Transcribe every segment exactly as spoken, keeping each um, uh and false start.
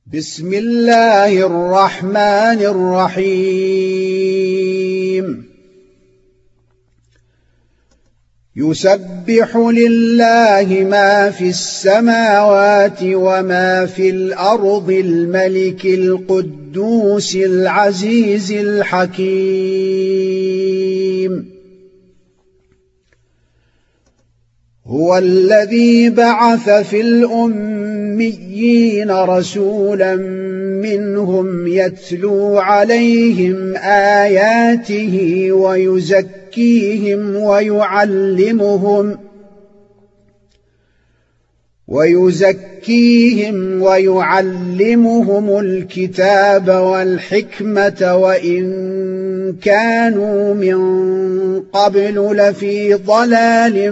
بسم الله الرحمن الرحيم يسبح لله ما في السماوات وما في الأرض الملك القدوس العزيز الحكيم هو الذي بعث في الأميين رسولا منهم يتلو عليهم آياته ويزكيهم ويعلمهم ويزكيهم ويعلمهم الكتاب والحكمة وإن كانوا من قبل لفي ضلال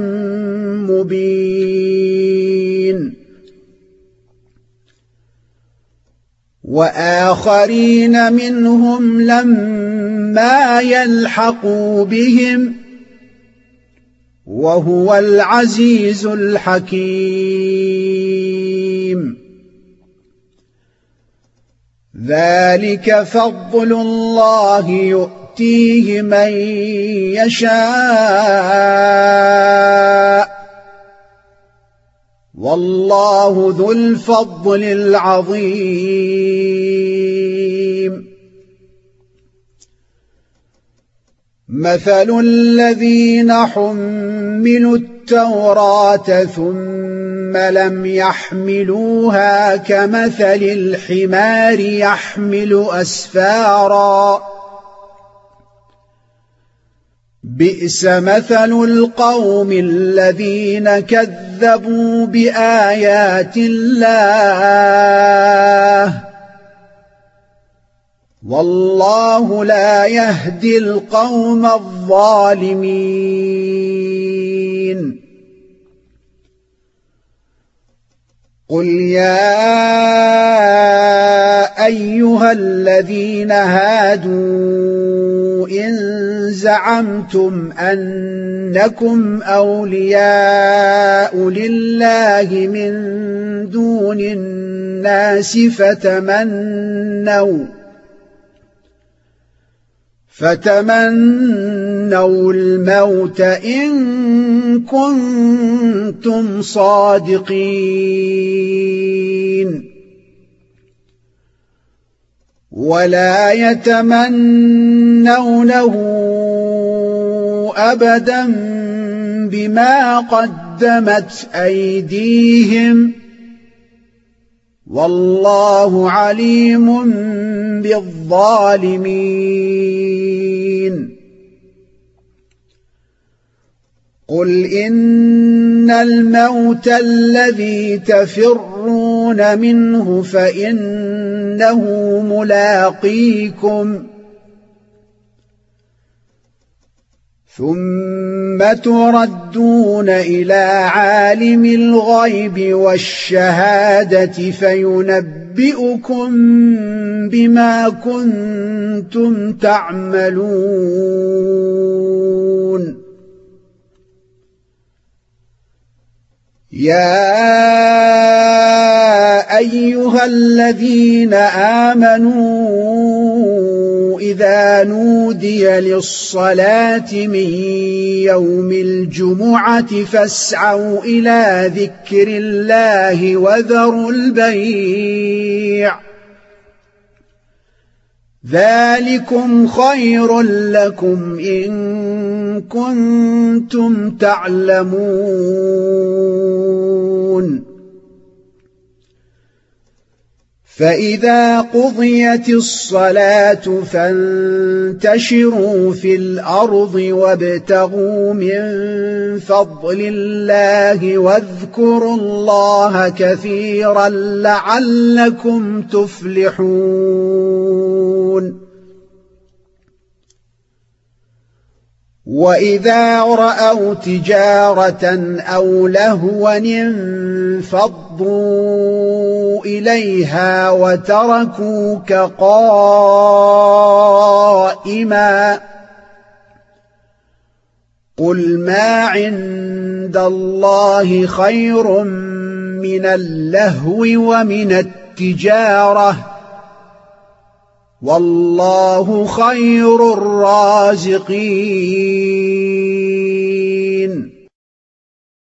مبين وآخرين منهم لما يلحقوا بهم وهو العزيز الحكيم ذلك فضل الله يؤتيه من يشاء والله ذو الفضل العظيم مثل الذين حملوا التوراة ثم لم يحملوها كمثل الحمار يحمل أسفارا بئس مثل القوم الذين كذبوا بآيات الله والله لا يهدي القوم الظالمين قل يا أيها الذين هادوا إن زعمتم أنكم أولياء لله من دون الناس فتمنوا فتمنوا الموت إن كنتم صادقين ولا يتمنونه أبدا بما قدمت أيديهم والله عليم بالظالمين قل إن الموت الذي تفرون منه فإنه ملاقيكم ثم تردون إلى عالم الغيب والشهادة فينبئكم بما كنتم تعملون يا أيها الذين آمنوا إذا نودي للصلاة من يوم الجمعة فاسعوا إلى ذكر الله وذروا البيع ذلكم خير لكم إن كنتم تعلمون فإذا قضيت الصلاة فانتشروا في الأرض وابتغوا من فضل الله واذكروا الله كثيرا لعلكم تفلحون وإذا رأوا تجارة أو لهوا انفضوا إليها وتركوك قائما قل ما عند الله خير من اللهو ومن التجارة والله خير الرازقين